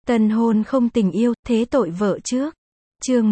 Tân hôn không tình yêu, thế tội vợ trước. Chương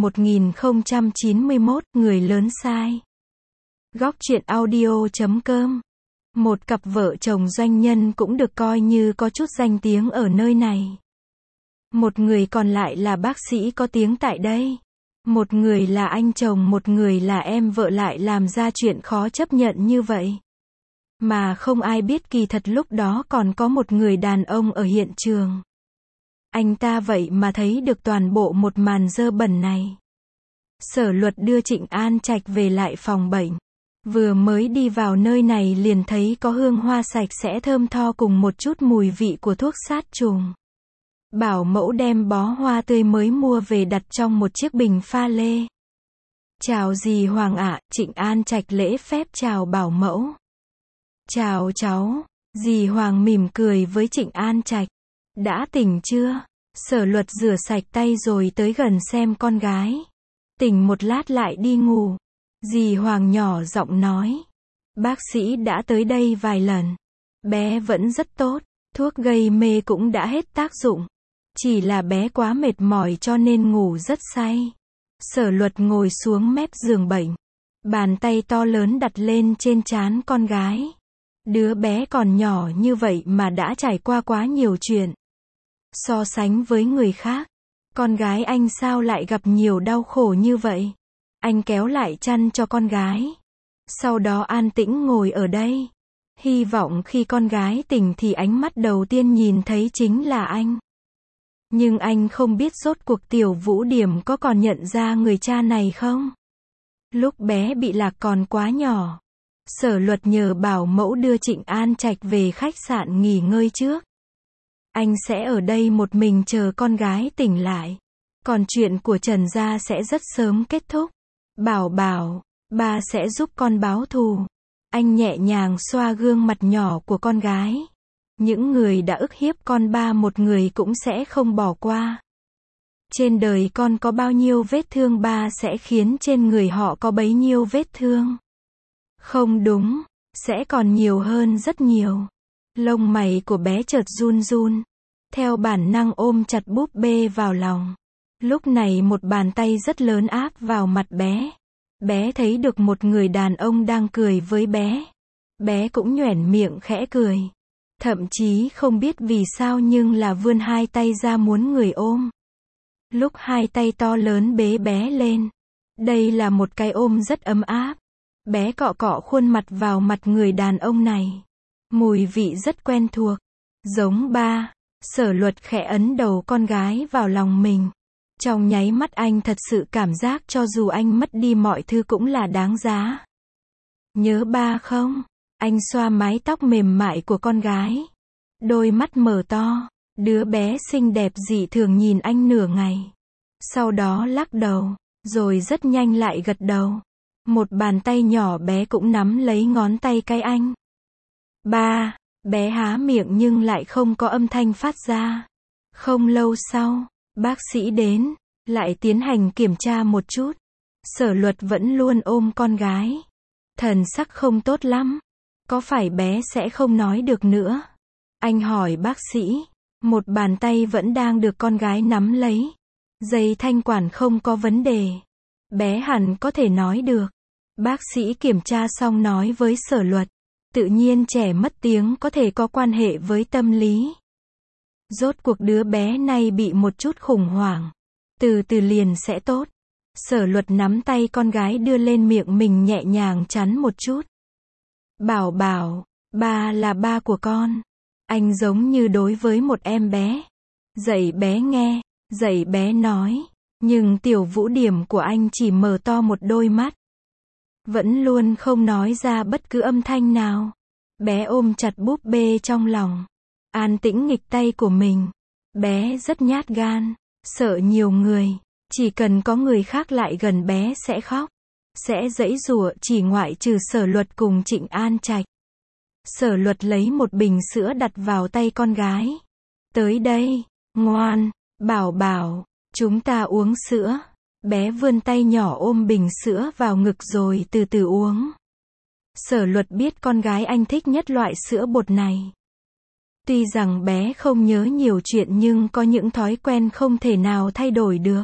1091, người lớn sai. Góc truyện audio.com. Một cặp vợ chồng doanh nhân cũng được coi như có chút danh tiếng ở nơi này. Một người còn lại là bác sĩ có tiếng tại đây. Một người là anh chồng, một người là em vợ, lại làm ra chuyện khó chấp nhận như vậy. Mà không ai biết kỳ thật lúc đó còn có một người đàn ông ở hiện trường. Anh ta vậy mà thấy được toàn bộ một màn dơ bẩn này. Sở Luật đưa Trịnh An Trạch về lại phòng bệnh. Vừa mới đi vào nơi này liền thấy có hương hoa sạch sẽ thơm tho cùng một chút mùi vị của thuốc sát trùng. Bảo mẫu đem bó hoa tươi mới mua về đặt trong một chiếc bình pha lê. Chào dì Hoàng ạ, Trịnh An Trạch lễ phép chào bảo mẫu. Chào cháu, dì Hoàng mỉm cười với Trịnh An Trạch. Đã tỉnh chưa? Sở Luật rửa sạch tay rồi tới gần xem con gái. Tỉnh một lát lại đi ngủ. Dì Hoàng nhỏ giọng nói. Bác sĩ đã tới đây vài lần. Bé vẫn rất tốt, thuốc gây mê cũng đã hết tác dụng. Chỉ là bé quá mệt mỏi cho nên ngủ rất say. Sở Luật ngồi xuống mép giường bệnh. Bàn tay to lớn đặt lên trên trán con gái. Đứa bé còn nhỏ như vậy mà đã trải qua quá nhiều chuyện. So sánh với người khác, con gái anh sao lại gặp nhiều đau khổ như vậy? Anh kéo lại chăn cho con gái. Sau đó an tĩnh ngồi ở đây. Hy vọng khi con gái tỉnh thì ánh mắt đầu tiên nhìn thấy chính là anh. Nhưng anh không biết rốt cuộc Tiểu Vũ Điểm có còn nhận ra người cha này không? Lúc bé bị lạc còn quá nhỏ. Sở Luật nhờ bảo mẫu đưa Trịnh An Trạch về khách sạn nghỉ ngơi trước. Anh sẽ ở đây một mình chờ con gái tỉnh lại. Còn chuyện của Trần gia sẽ rất sớm kết thúc. Bảo, ba sẽ giúp con báo thù. Anh nhẹ nhàng xoa gương mặt nhỏ của con gái. Những người đã ức hiếp con ba một người cũng sẽ không bỏ qua. Trên đời con có bao nhiêu vết thương ba sẽ khiến trên người họ có bấy nhiêu vết thương. Không đúng, sẽ còn nhiều hơn rất nhiều. Lông mày của bé chợt run run. Theo bản năng ôm chặt búp bê vào lòng. Lúc này một bàn tay rất lớn áp vào mặt bé. Bé thấy được một người đàn ông đang cười với bé. Bé cũng nhoẻn miệng khẽ cười. Thậm chí không biết vì sao nhưng là vươn hai tay ra muốn người ôm. Lúc hai tay to lớn bế bé lên. Đây là một cái ôm rất ấm áp. Bé cọ cọ khuôn mặt vào mặt người đàn ông này. Mùi vị rất quen thuộc. Giống ba. Sở Luật khẽ ấn đầu con gái vào lòng mình. Trong nháy mắt anh thật sự cảm giác cho dù anh mất đi mọi thứ cũng là đáng giá. Nhớ ba không? Anh xoa mái tóc mềm mại của con gái. Đôi mắt mở to. Đứa bé xinh đẹp dị thường nhìn anh nửa ngày. Sau đó lắc đầu. Rồi rất nhanh lại gật đầu. Một bàn tay nhỏ bé cũng nắm lấy ngón tay cái anh. Ba. Bé há miệng nhưng lại không có âm thanh phát ra. Không lâu sau, bác sĩ đến, lại tiến hành kiểm tra một chút. Sở Luật vẫn luôn ôm con gái. Thần sắc không tốt lắm. Có phải bé sẽ không nói được nữa? Anh hỏi bác sĩ. Một bàn tay vẫn đang được con gái nắm lấy. Dây thanh quản không có vấn đề. Bé hẳn có thể nói được. Bác sĩ kiểm tra xong nói với Sở Luật. Tự nhiên trẻ mất tiếng có thể có quan hệ với tâm lý. Rốt cuộc đứa bé này bị một chút khủng hoảng. Từ từ liền sẽ tốt. Sở Luật nắm tay con gái đưa lên miệng mình nhẹ nhàng chắn một chút. Bảo, ba là ba của con. Anh giống như đối với một em bé. Dạy bé nghe, dạy bé nói. Nhưng Tiểu Vũ Điểm của anh chỉ mở to một đôi mắt. Vẫn luôn không nói ra bất cứ âm thanh nào. Bé ôm chặt búp bê trong lòng. An tĩnh nghịch tay của mình. Bé rất nhát gan. Sợ nhiều người. Chỉ cần có người khác lại gần bé sẽ khóc. Sẽ giãy giụa chỉ ngoại trừ Sở Luật cùng Trịnh An Trạch. Sở Luật lấy một bình sữa đặt vào tay con gái. Tới đây. Ngoan. Bảo. Chúng ta uống sữa. Bé vươn tay nhỏ ôm bình sữa vào ngực rồi từ từ uống. Sở Luật biết con gái anh thích nhất loại sữa bột này. Tuy rằng bé không nhớ nhiều chuyện nhưng có những thói quen không thể nào thay đổi được.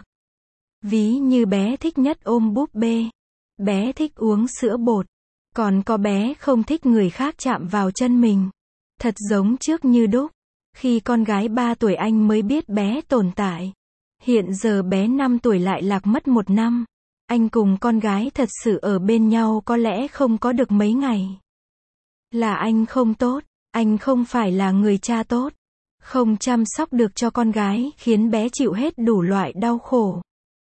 Ví như bé thích nhất ôm búp bê. Bé thích uống sữa bột. Còn có bé không thích người khác chạm vào chân mình. Thật giống trước như đúc. Khi con gái 3 tuổi anh mới biết bé tồn tại. Hiện giờ bé 5 tuổi lại lạc mất 1 năm. Anh cùng con gái thật sự ở bên nhau có lẽ không có được mấy ngày. Là anh không tốt. Anh không phải là người cha tốt. Không chăm sóc được cho con gái khiến bé chịu hết đủ loại đau khổ.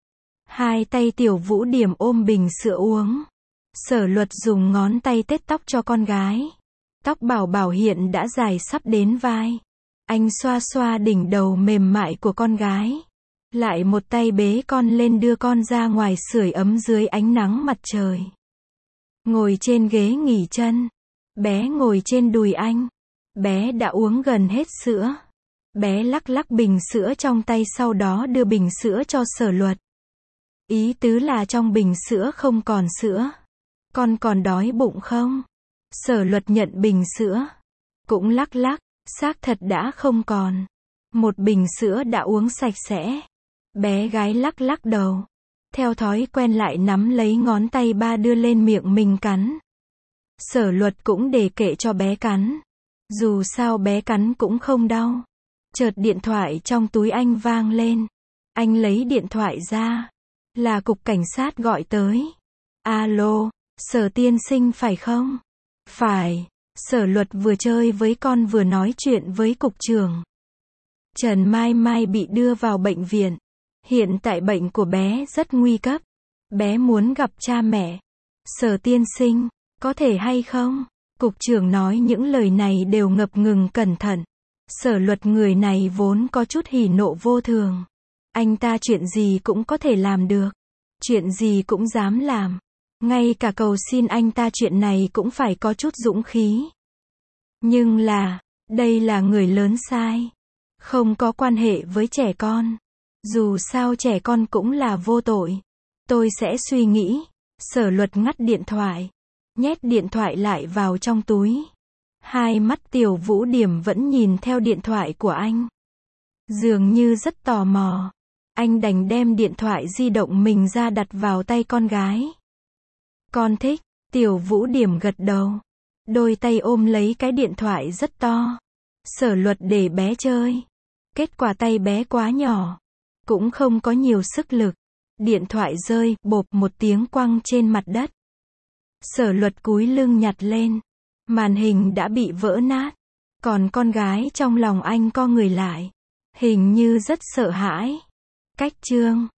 Hai tay Tiểu Vũ Điểm ôm bình sữa uống. Sở Luật dùng ngón tay tết tóc cho con gái. Tóc Bảo Bảo hiện đã dài sắp đến vai. Anh xoa xoa đỉnh đầu mềm mại của con gái. Lại một tay bế con lên đưa con ra ngoài sưởi ấm dưới ánh nắng mặt trời. Ngồi trên ghế nghỉ chân. Bé ngồi trên đùi anh. Bé đã uống gần hết sữa. Bé lắc lắc bình sữa trong tay sau đó đưa bình sữa cho Sở Luật. Ý tứ là trong bình sữa không còn sữa. Con còn đói bụng không? Sở Luật nhận bình sữa. Cũng lắc lắc, xác thật đã không còn. Một bình sữa đã uống sạch sẽ. Bé gái lắc lắc đầu. Theo thói quen lại nắm lấy ngón tay ba đưa lên miệng mình cắn. Sở Luật cũng để kệ cho bé cắn. Dù sao bé cắn cũng không đau. Chợt điện thoại trong túi anh vang lên. Anh lấy điện thoại ra. Là cục cảnh sát gọi tới. Alo, Sở tiên sinh phải không? Phải. Sở Luật vừa chơi với con vừa nói chuyện với cục trưởng. Trần Mai Mai bị đưa vào bệnh viện. Hiện tại bệnh của bé rất nguy cấp. Bé muốn gặp cha mẹ. Sở tiên sinh, có thể hay không? Cục trưởng nói những lời này đều ngập ngừng cẩn thận. Sở Luật người này vốn có chút hỉ nộ vô thường. Anh ta chuyện gì cũng có thể làm được. Chuyện gì cũng dám làm. Ngay cả cầu xin anh ta chuyện này cũng phải có chút dũng khí. Nhưng là, đây là người lớn sai. Không có quan hệ với trẻ con. Dù sao trẻ con cũng là vô tội. Tôi sẽ suy nghĩ. Sở Luật ngắt điện thoại. Nhét điện thoại lại vào trong túi. Hai mắt Tiểu Vũ Điểm vẫn nhìn theo điện thoại của anh. Dường như rất tò mò. Anh đành đem điện thoại di động mình ra đặt vào tay con gái. Con thích. Tiểu Vũ Điểm gật đầu. Đôi tay ôm lấy cái điện thoại rất to. Sở Luật để bé chơi. Kết quả tay bé quá nhỏ. Cũng không có nhiều sức lực. Điện thoại rơi, bộp một tiếng quăng trên mặt đất. Sở Luật cúi lưng nhặt lên. Màn hình đã bị vỡ nát. Còn con gái trong lòng anh co người lại. Hình như rất sợ hãi. Cách chương